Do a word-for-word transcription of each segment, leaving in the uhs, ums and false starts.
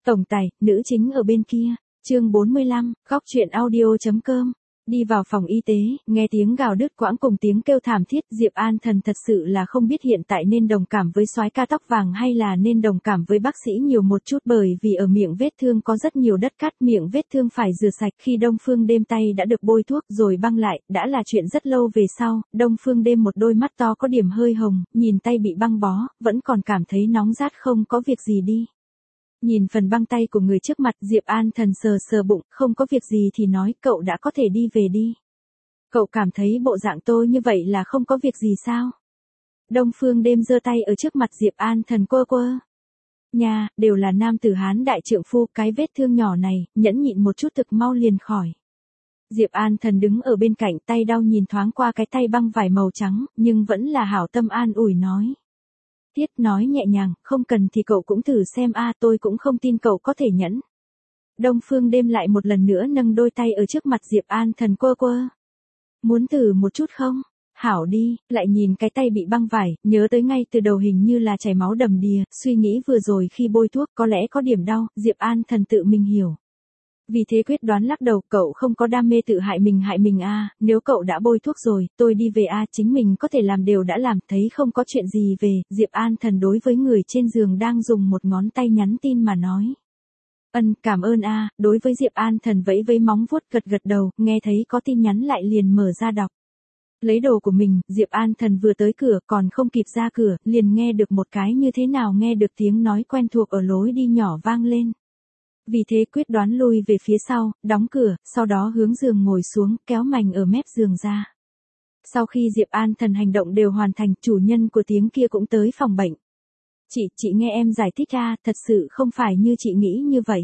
Tổng tài, nữ chính ở bên kia. Chương bốn mươi lăm, góc truyện audio.com. Đi vào phòng y tế, nghe tiếng gào đứt quãng cùng tiếng kêu thảm thiết, Diệp An Thần thật sự là không biết hiện tại nên đồng cảm với soái ca tóc vàng hay là nên đồng cảm với bác sĩ nhiều một chút, bởi vì ở miệng vết thương có rất nhiều đất cát, miệng vết thương phải rửa sạch. Khi Đông Phương Đêm tay đã được bôi thuốc rồi băng lại, đã là chuyện rất lâu về sau. Đông Phương Đêm một đôi mắt to có điểm hơi hồng, nhìn tay bị băng bó, vẫn còn cảm thấy nóng rát không có việc gì đi. Nhìn phần băng tay của người trước mặt, Diệp An Thần sờ sờ bụng, không có việc gì thì nói, cậu đã có thể đi về đi. Cậu cảm thấy bộ dạng tôi như vậy là không có việc gì sao? Đông Phương Đêm giơ tay ở trước mặt Diệp An Thần quơ quơ. Nha, đều là nam tử Hán đại trượng phu, cái vết thương nhỏ này, nhẫn nhịn một chút thực mau liền khỏi. Diệp An Thần đứng ở bên cạnh, tay đau nhìn thoáng qua cái tay băng vải màu trắng, nhưng vẫn là hảo tâm an ủi nói. Tiết nói nhẹ nhàng, không cần thì cậu cũng thử xem a, tôi cũng không tin cậu có thể nhẫn. Đông Phương Đêm lại một lần nữa nâng đôi tay ở trước mặt Diệp An Thần quơ quơ. Muốn thử một chút không? Hảo đi, lại nhìn cái tay bị băng vải, nhớ tới ngay từ đầu hình như là chảy máu đầm đìa, suy nghĩ vừa rồi khi bôi thuốc có lẽ có điểm đau, Diệp An Thần tự mình hiểu. Vì thế quyết đoán lắc đầu, cậu không có đam mê tự hại mình hại mình a, nếu cậu đã bôi thuốc rồi, tôi đi về a, chính mình có thể làm đều đã làm, thấy không có chuyện gì về, Diệp An Thần đối với người trên giường đang dùng một ngón tay nhắn tin mà nói. Ân, cảm ơn a, đối với Diệp An Thần vẫy với móng vuốt gật gật đầu, nghe thấy có tin nhắn lại liền mở ra đọc. Lấy đồ của mình, Diệp An Thần vừa tới cửa còn không kịp ra cửa, liền nghe được một cái như thế nào nghe được tiếng nói quen thuộc ở lối đi nhỏ vang lên. Vì thế quyết đoán lui về phía sau, đóng cửa, sau đó hướng giường ngồi xuống, kéo mành ở mép giường ra. Sau khi Diệp An Thần hành động đều hoàn thành, chủ nhân của tiếng kia cũng tới phòng bệnh. Chị, chị nghe em giải thích ra, thật sự không phải như chị nghĩ như vậy.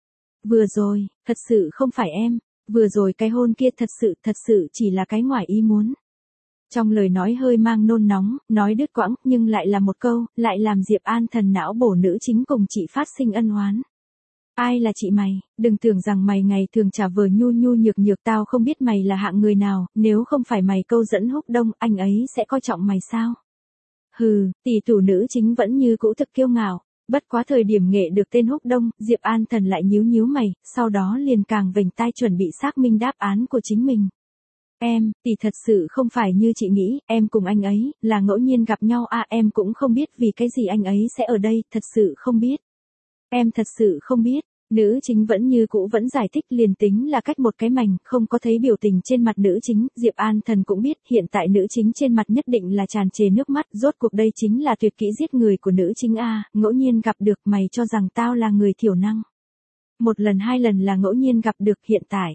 Vừa rồi, thật sự không phải em, vừa rồi cái hôn kia thật sự, thật sự chỉ là cái ngoài ý muốn. Trong lời nói hơi mang nôn nóng, nói đứt quãng, nhưng lại là một câu, lại làm Diệp An Thần não bổ nữ chính cùng chị phát sinh ân oán. Ai là chị mày, đừng tưởng rằng mày ngày thường trả vờ nhu nhu nhược nhược, tao không biết mày là hạng người nào, nếu không phải mày câu dẫn Húc Đông, anh ấy sẽ coi trọng mày sao? Hừ, tỷ thủ nữ chính vẫn như cũ thực kiêu ngạo, bất quá thời điểm nghệ được tên Húc Đông, Diệp An Thần lại nhíu nhíu mày, sau đó liền càng vểnh tai chuẩn bị xác minh đáp án của chính mình. Em, tỷ thật sự không phải như chị nghĩ, em cùng anh ấy, là ngẫu nhiên gặp nhau à, em cũng không biết vì cái gì anh ấy sẽ ở đây, thật sự không biết. Em thật sự không biết, nữ chính vẫn như cũ vẫn giải thích, liền tính là cách một cái mảnh, không có thấy biểu tình trên mặt nữ chính, Diệp An Thần cũng biết hiện tại nữ chính trên mặt nhất định là tràn trề nước mắt, rốt cuộc đây chính là tuyệt kỹ giết người của nữ chính a, ngẫu nhiên gặp được, mày cho rằng tao là người thiểu năng. Một lần hai lần là ngẫu nhiên gặp được, hiện tại.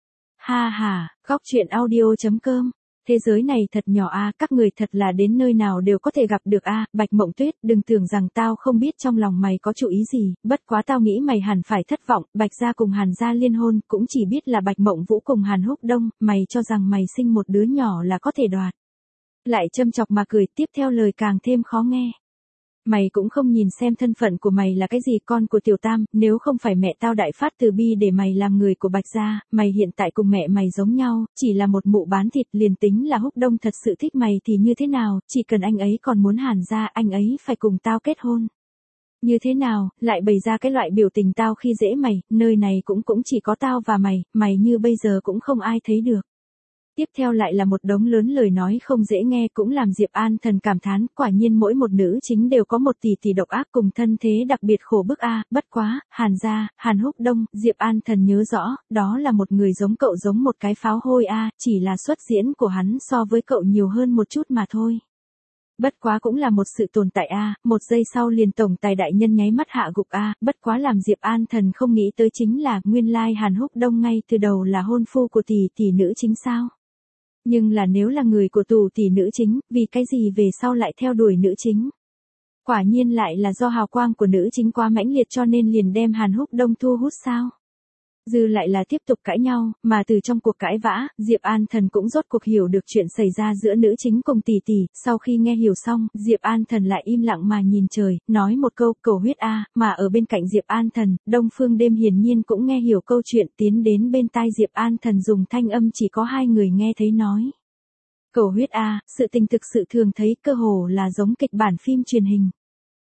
Ha ha, góc truyện audio.com. Thế giới này thật nhỏ a, các người thật là đến nơi nào đều có thể gặp được a, Bạch Mộng Tuyết, đừng tưởng rằng tao không biết trong lòng mày có chủ ý gì, bất quá tao nghĩ mày hẳn phải thất vọng, Bạch gia cùng Hàn gia liên hôn, cũng chỉ biết là Bạch Mộng Vũ cùng Hàn Húc Đông, mày cho rằng mày sinh một đứa nhỏ là có thể đoạt. Lại châm chọc mà cười, tiếp theo lời càng thêm khó nghe. Mày cũng không nhìn xem thân phận của mày là cái gì, con của Tiểu Tam, nếu không phải mẹ tao đại phát từ bi để mày làm người của Bạch gia, mày hiện tại cùng mẹ mày giống nhau, chỉ là một mụ bán thịt, liền tính là Húc Đông thật sự thích mày thì như thế nào, chỉ cần anh ấy còn muốn Hàn gia, anh ấy phải cùng tao kết hôn. Như thế nào, lại bày ra cái loại biểu tình tao khi dễ mày, nơi này cũng cũng chỉ có tao và mày, mày như bây giờ cũng không ai thấy được. Tiếp theo lại là một đống lớn lời nói không dễ nghe, cũng làm Diệp An Thần cảm thán, quả nhiên mỗi một nữ chính đều có một tỷ tỷ độc ác cùng thân thế đặc biệt khổ bức a, bất quá, Hàn gia, Hàn Húc Đông, Diệp An Thần nhớ rõ, đó là một người giống cậu giống một cái pháo hôi a, chỉ là xuất diễn của hắn so với cậu nhiều hơn một chút mà thôi. Bất quá cũng là một sự tồn tại a, một giây sau liền tổng tài đại nhân nháy mắt hạ gục a, bất quá làm Diệp An Thần không nghĩ tới chính là, nguyên lai Hàn Húc Đông ngay từ đầu là hôn phu của tỷ tỷ nữ chính sao? Nhưng là nếu là người của tù tỷ nữ chính, vì cái gì về sau lại theo đuổi nữ chính? Quả nhiên lại là do hào quang của nữ chính quá mãnh liệt cho nên liền đem Hàn Húc Đông thu hút sao? Dư lại là tiếp tục cãi nhau, mà từ trong cuộc cãi vã, Diệp An Thần cũng rốt cuộc hiểu được chuyện xảy ra giữa nữ chính cùng tỷ tỷ, sau khi nghe hiểu xong, Diệp An Thần lại im lặng mà nhìn trời, nói một câu, cầu huyết a, mà ở bên cạnh Diệp An Thần, Đông Phương Đêm hiển nhiên cũng nghe hiểu câu chuyện, tiến đến bên tai Diệp An Thần dùng thanh âm chỉ có hai người nghe thấy nói. Cầu huyết a, sự tình thực sự thường thấy, cơ hồ là giống kịch bản phim truyền hình.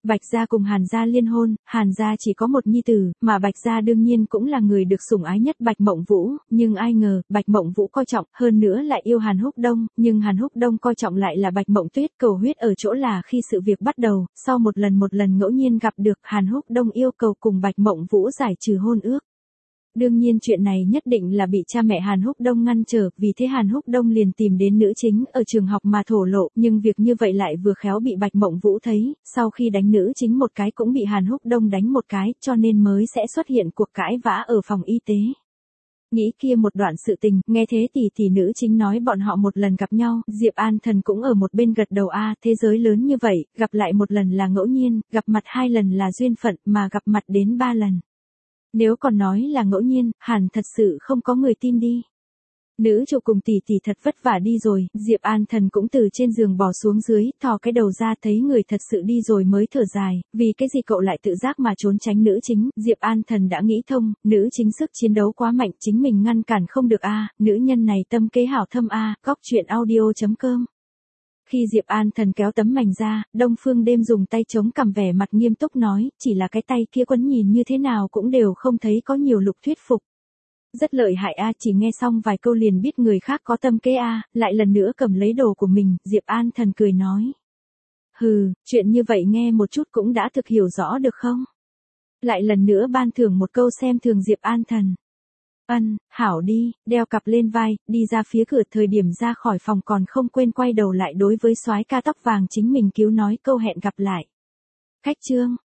Bạch gia cùng Hàn gia liên hôn, Hàn gia chỉ có một nhi tử, mà Bạch gia đương nhiên cũng là người được sủng ái nhất Bạch Mộng Vũ, nhưng ai ngờ, Bạch Mộng Vũ coi trọng, hơn nữa lại yêu Hàn Húc Đông, nhưng Hàn Húc Đông coi trọng lại là Bạch Mộng Tuyết. Cầu huyết ở chỗ là khi sự việc bắt đầu, sau một lần một lần ngẫu nhiên gặp được, Hàn Húc Đông yêu cầu cùng Bạch Mộng Vũ giải trừ hôn ước. Đương nhiên chuyện này nhất định là bị cha mẹ Hàn Húc Đông ngăn trở, vì thế Hàn Húc Đông liền tìm đến nữ chính ở trường học mà thổ lộ, nhưng việc như vậy lại vừa khéo bị Bạch Mộng Vũ thấy, sau khi đánh nữ chính một cái cũng bị Hàn Húc Đông đánh một cái, cho nên mới sẽ xuất hiện cuộc cãi vã ở phòng y tế. Nghĩ kia một đoạn sự tình, nghe thế tỷ tỷ nữ chính nói bọn họ một lần gặp nhau, Diệp An Thần cũng ở một bên gật đầu a, thế giới lớn như vậy, gặp lại một lần là ngẫu nhiên, gặp mặt hai lần là duyên phận, mà gặp mặt đến ba lần. Nếu còn nói là ngẫu nhiên, hẳn thật sự không có người tin đi. Nữ chủ cùng tỷ tỷ thật vất vả đi rồi, Diệp An Thần cũng từ trên giường bò xuống dưới, thò cái đầu ra thấy người thật sự đi rồi mới thở dài, vì cái gì cậu lại tự giác mà trốn tránh nữ chính, Diệp An Thần đã nghĩ thông, nữ chính sức chiến đấu quá mạnh, chính mình ngăn cản không được a, nữ nhân này tâm kế hảo thâm a, góc truyện audio chấm com. Khi Diệp An Thần kéo tấm mảnh ra, Đông Phương Đêm dùng tay chống cằm vẻ mặt nghiêm túc nói, chỉ là cái tay kia quấn nhìn như thế nào cũng đều không thấy có nhiều lục thuyết phục. Rất lợi hại a, chỉ nghe xong vài câu liền biết người khác có tâm kế a, lại lần nữa cầm lấy đồ của mình, Diệp An Thần cười nói. Hừ, chuyện như vậy nghe một chút cũng đã thực hiểu rõ được không? Lại lần nữa ban thưởng một câu xem thường Diệp An Thần. Ân, hảo đi, đeo cặp lên vai, đi ra phía cửa, thời điểm ra khỏi phòng còn không quên quay đầu lại đối với soái ca tóc vàng chính mình cứu nói câu hẹn gặp lại. Khách trương.